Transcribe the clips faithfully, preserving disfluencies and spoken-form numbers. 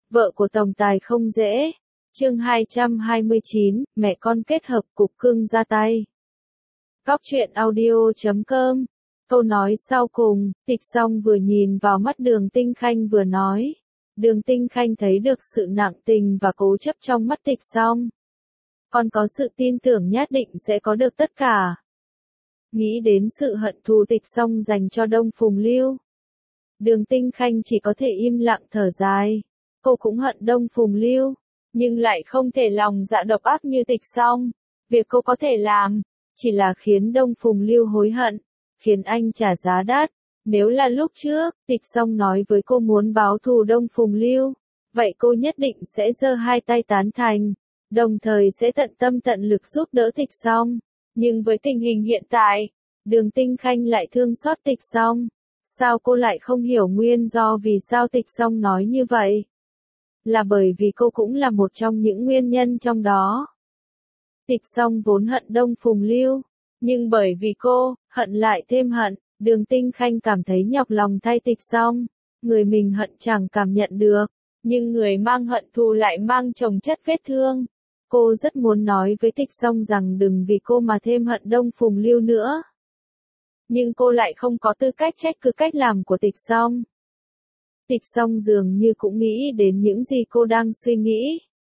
Vợ của tổng tài không dễ. Chương hai trăm hai mươi chín, mẹ con kết hợp cục cưng ra tay. Cóc truyện audio chấm com. Câu nói sau cùng, Tịch Song vừa nhìn vào mắt Đường Tinh Khanh vừa nói. Đường Tinh Khanh thấy được sự nặng tình và cố chấp trong mắt Tịch Song. Con có sự tin tưởng nhất định sẽ có được tất cả. Nghĩ đến sự hận thù Tịch Song dành cho Đông Phùng Lưu, Đường Tinh Khanh chỉ có thể im lặng thở dài. Cô cũng hận Đông Phùng Lưu, nhưng lại không thể lòng dạ độc ác như Tịch Song. Việc cô có thể làm, chỉ là khiến Đông Phùng Lưu hối hận, khiến anh trả giá đắt. Nếu là lúc trước, Tịch Song nói với cô muốn báo thù Đông Phùng Lưu, vậy cô nhất định sẽ giơ hai tay tán thành, đồng thời sẽ tận tâm tận lực giúp đỡ Tịch Song. Nhưng với tình hình hiện tại, Đường Tinh Khanh lại thương xót Tịch Song. Sao cô lại không hiểu nguyên do vì sao Tịch Song nói như vậy? Là bởi vì cô cũng là một trong những nguyên nhân trong đó. Tịch Song vốn hận Đông Phùng Lưu, nhưng bởi vì cô, hận lại thêm hận, Đường Tinh Khanh cảm thấy nhọc lòng thay Tịch Song. Người mình hận chẳng cảm nhận được, nhưng người mang hận thù lại mang chồng chất vết thương. Cô rất muốn nói với Tịch Song rằng đừng vì cô mà thêm hận Đông Phùng Lưu nữa. Nhưng cô lại không có tư cách trách cứ cách làm của Tịch Song. Tịch Song dường như cũng nghĩ đến những gì cô đang suy nghĩ.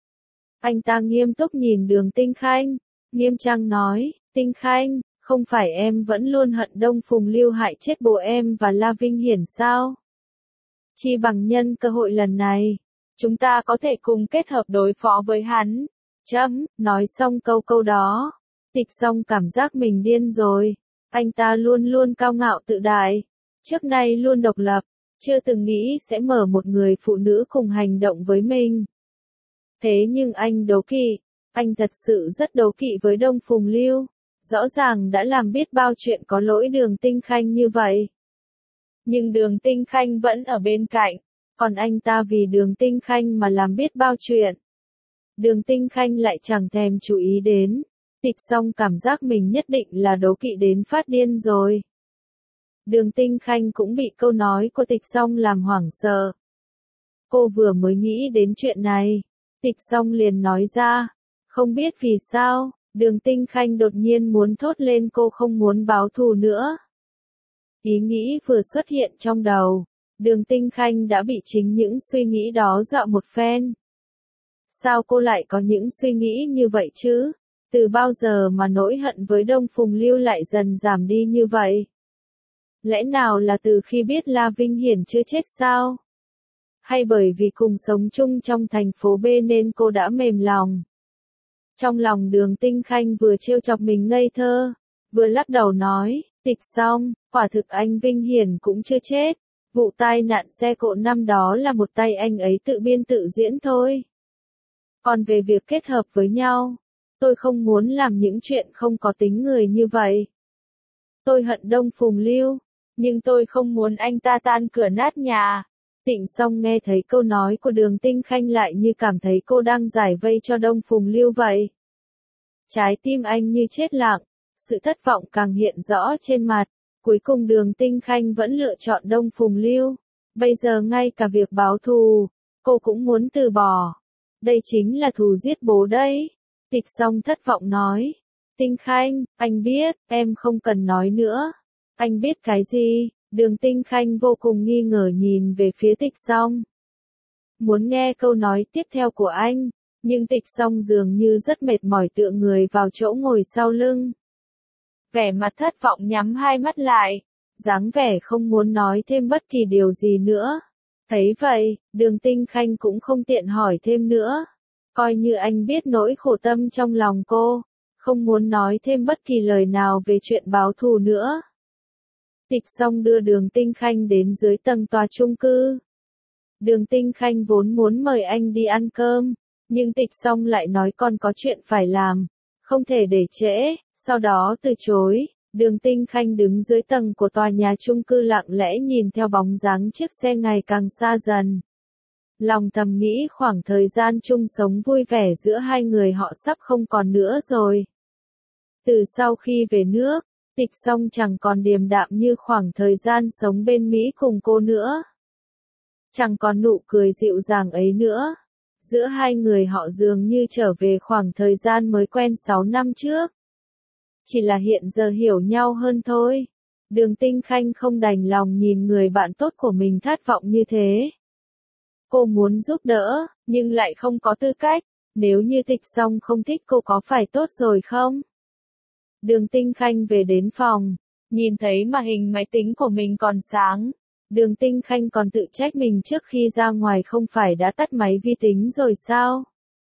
Anh ta nghiêm túc nhìn Đường Tinh Khanh, nghiêm trang nói, Tinh Khanh, không phải em vẫn luôn hận Đông Phùng Lưu hại chết bố em và La Vinh Hiển sao? Chi bằng nhân cơ hội lần này, chúng ta có thể cùng kết hợp đối phó với hắn. Chấm, nói xong câu câu đó, Tịch Song cảm giác mình điên rồi. Anh ta luôn luôn cao ngạo tự đại, trước nay luôn độc lập, chưa từng nghĩ sẽ mở một người phụ nữ cùng hành động với mình. Thế nhưng anh đố kỵ, anh thật sự rất đố kỵ với Đông Phùng Lưu, rõ ràng đã làm biết bao chuyện có lỗi Đường Tinh Khanh như vậy. Nhưng Đường Tinh Khanh vẫn ở bên cạnh, còn anh ta vì Đường Tinh Khanh mà làm biết bao chuyện. Đường Tinh Khanh lại chẳng thèm chú ý đến. Tịch Song cảm giác mình nhất định là đố kỵ đến phát điên rồi. Đường Tinh Khanh cũng bị câu nói của Tịch Song làm hoảng sợ. Cô vừa mới nghĩ đến chuyện này, Tịch Song liền nói ra, không biết vì sao, Đường Tinh Khanh đột nhiên muốn thốt lên cô không muốn báo thù nữa. Ý nghĩ vừa xuất hiện trong đầu, Đường Tinh Khanh đã bị chính những suy nghĩ đó dọa một phen. Sao cô lại có những suy nghĩ như vậy chứ? Từ bao giờ mà nỗi hận với Đông Phùng Lưu lại dần giảm đi như vậy? Lẽ nào là từ khi biết La Vinh Hiển chưa chết sao? Hay bởi vì cùng sống chung trong thành phố B nên cô đã mềm lòng? Trong lòng Đường Tinh Khanh vừa trêu chọc mình ngây thơ, vừa lắc đầu nói, Tịch Song, quả thực anh Vinh Hiển cũng chưa chết. Vụ tai nạn xe cộ năm đó là một tay anh ấy tự biên tự diễn thôi. Còn về việc kết hợp với nhau, tôi không muốn làm những chuyện không có tính người như vậy. Tôi hận Đông Phùng Lưu, nhưng tôi không muốn anh ta tan cửa nát nhà. Tịnh Song nghe thấy câu nói của Đường Tinh Khanh lại như cảm thấy cô đang giải vây cho Đông Phùng Lưu vậy. Trái tim anh như chết lặng, sự thất vọng càng hiện rõ trên mặt. Cuối cùng Đường Tinh Khanh vẫn lựa chọn Đông Phùng Lưu. Bây giờ ngay cả việc báo thù, cô cũng muốn từ bỏ. Đây chính là thù giết bố đấy. Tịch Song thất vọng nói. Tinh Khanh, anh biết, em không cần nói nữa. Anh biết cái gì? Đường Tinh Khanh vô cùng nghi ngờ nhìn về phía Tịch Song. Muốn nghe câu nói tiếp theo của anh, nhưng Tịch Song dường như rất mệt mỏi tựa người vào chỗ ngồi sau lưng. Vẻ mặt thất vọng nhắm hai mắt lại, dáng vẻ không muốn nói thêm bất kỳ điều gì nữa. Thấy vậy, Đường Tinh Khanh cũng không tiện hỏi thêm nữa. Coi như anh biết nỗi khổ tâm trong lòng cô, không muốn nói thêm bất kỳ lời nào về chuyện báo thù nữa. Tịch Song đưa Đường Tinh Khanh đến dưới tầng tòa chung cư. Đường Tinh Khanh vốn muốn mời anh đi ăn cơm, nhưng Tịch Song lại nói còn có chuyện phải làm, không thể để trễ, sau đó từ chối. Đường Tinh Khanh đứng dưới tầng của tòa nhà chung cư lặng lẽ nhìn theo bóng dáng chiếc xe ngày càng xa dần. Lòng thầm nghĩ khoảng thời gian chung sống vui vẻ giữa hai người họ sắp không còn nữa rồi. Từ sau khi về nước, Tịch Song chẳng còn điềm đạm như khoảng thời gian sống bên Mỹ cùng cô nữa. Chẳng còn nụ cười dịu dàng ấy nữa. Giữa hai người họ dường như trở về khoảng thời gian mới quen sáu năm trước. Chỉ là hiện giờ hiểu nhau hơn thôi. Đường Tinh Khanh không đành lòng nhìn người bạn tốt của mình thất vọng như thế. Cô muốn giúp đỡ, nhưng lại không có tư cách. Nếu như Tịch Song không thích cô có phải tốt rồi không? Đường Tinh Khanh về đến phòng, nhìn thấy màn hình máy tính của mình còn sáng. Đường Tinh Khanh còn tự trách mình trước khi ra ngoài không phải đã tắt máy vi tính rồi sao?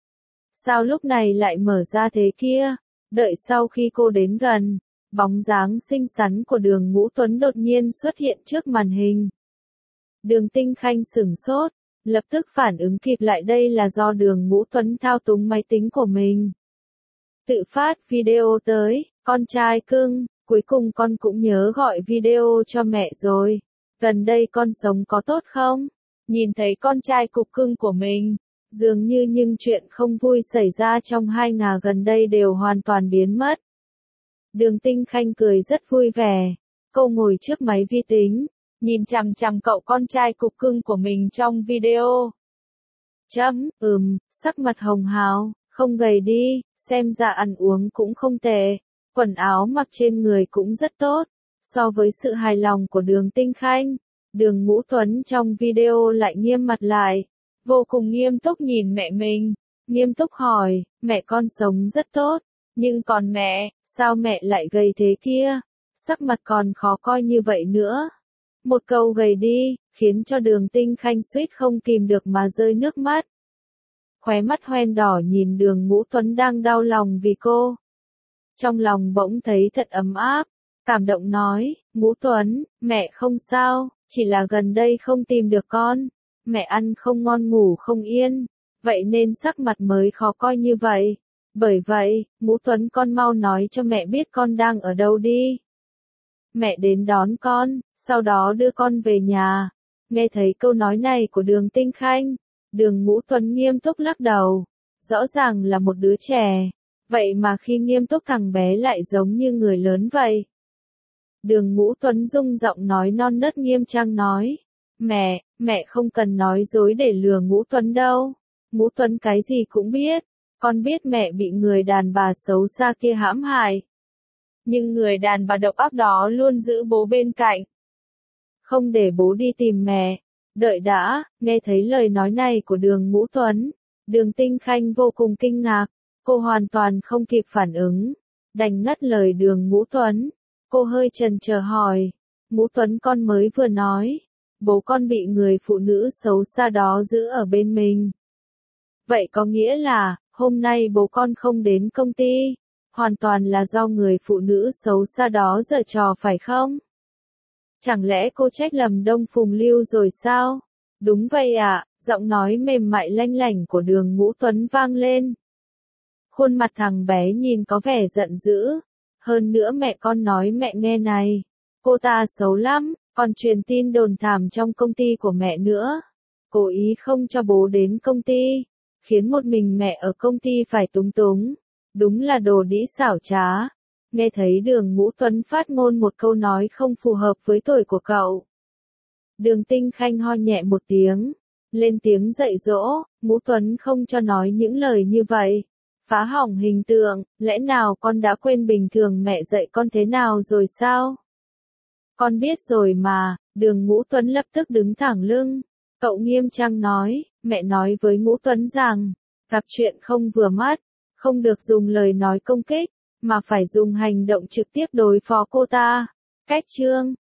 Sao lúc này lại mở ra thế kia? Đợi sau khi cô đến gần, bóng dáng xinh xắn của Đường Ngũ Tuấn đột nhiên xuất hiện trước màn hình. Đường Tinh Khanh sửng sốt, lập tức phản ứng kịp lại đây là do Đường Ngũ Tuấn thao túng máy tính của mình. Tự phát video tới, con trai cưng, cuối cùng con cũng nhớ gọi video cho mẹ rồi. Gần đây con sống có tốt không? Nhìn thấy con trai cục cưng của mình, dường như những chuyện không vui xảy ra trong hai ngày gần đây đều hoàn toàn biến mất. Đường Tinh Khanh cười rất vui vẻ. Cô ngồi trước máy vi tính, nhìn chằm chằm cậu con trai cục cưng của mình trong video. Chấm, ừm, sắc mặt hồng hào, không gầy đi, xem ra ăn uống cũng không tệ, quần áo mặc trên người cũng rất tốt. So với sự hài lòng của Đường Tinh Khanh, Đường Ngũ Tuấn trong video lại nghiêm mặt lại, vô cùng nghiêm túc nhìn mẹ mình, nghiêm túc hỏi, mẹ con sống rất tốt, nhưng còn mẹ, sao mẹ lại gầy thế kia, sắc mặt còn khó coi như vậy nữa. Một câu gầy đi, khiến cho Đường Tinh Khanh suýt không kìm được mà rơi nước mắt. Khóe mắt hoen đỏ nhìn Đường Ngũ Tuấn đang đau lòng vì cô. Trong lòng bỗng thấy thật ấm áp, cảm động nói, Ngũ Tuấn, mẹ không sao, chỉ là gần đây không tìm được con, mẹ ăn không ngon ngủ không yên, vậy nên sắc mặt mới khó coi như vậy. Bởi vậy, Ngũ Tuấn con mau nói cho mẹ biết con đang ở đâu đi. Mẹ đến đón con, sau đó đưa con về nhà. Nghe thấy câu nói này của Đường Tinh Khanh, Đường Ngũ Tuấn nghiêm túc lắc đầu. Rõ ràng là một đứa trẻ, vậy mà khi nghiêm túc thằng bé lại giống như người lớn vậy. Đường Ngũ Tuấn rung giọng nói non nớt nghiêm trang nói, mẹ, mẹ không cần nói dối để lừa Ngũ Tuấn đâu. Ngũ Tuấn cái gì cũng biết, con biết mẹ bị người đàn bà xấu xa kia hãm hại. Nhưng người đàn bà độc ác đó luôn giữ bố bên cạnh, không để bố đi tìm mẹ. Đợi đã, nghe thấy lời nói này của Đường Ngũ Tuấn, Đường Tinh Khanh vô cùng kinh ngạc, cô hoàn toàn không kịp phản ứng, đành ngắt lời Đường Ngũ Tuấn. Cô hơi chần chờ hỏi, Ngũ Tuấn con mới vừa nói, bố con bị người phụ nữ xấu xa đó giữ ở bên mình. Vậy có nghĩa là, hôm nay bố con không đến công ty, hoàn toàn là do người phụ nữ xấu xa đó giở trò phải không? Chẳng lẽ cô trách lầm Đông Phùng Lưu rồi sao? Đúng vậy ạ, giọng nói mềm mại lanh lảnh của Đường Ngũ Tuấn vang lên. Khuôn mặt thằng bé nhìn có vẻ giận dữ. Hơn nữa mẹ con nói mẹ nghe này, cô ta xấu lắm, còn truyền tin đồn thảm trong công ty của mẹ nữa. Cố ý không cho bố đến công ty, khiến một mình mẹ ở công ty phải túng túng. Đúng là đồ đĩ xảo trá. Nghe thấy Đường Ngũ Tuấn phát ngôn một câu nói không phù hợp với tuổi của cậu. Đường Tinh Khanh ho nhẹ một tiếng, lên tiếng dạy dỗ, Ngũ Tuấn không cho nói những lời như vậy. Phá hỏng hình tượng, lẽ nào con đã quên bình thường mẹ dạy con thế nào rồi sao? Con biết rồi mà. Đường Ngũ Tuấn lập tức đứng thẳng lưng. Cậu nghiêm trang nói, mẹ nói với Ngũ Tuấn rằng, gặp chuyện không vừa mắt, không được dùng lời nói công kích, mà phải dùng hành động trực tiếp đối phó cô ta. Cách chương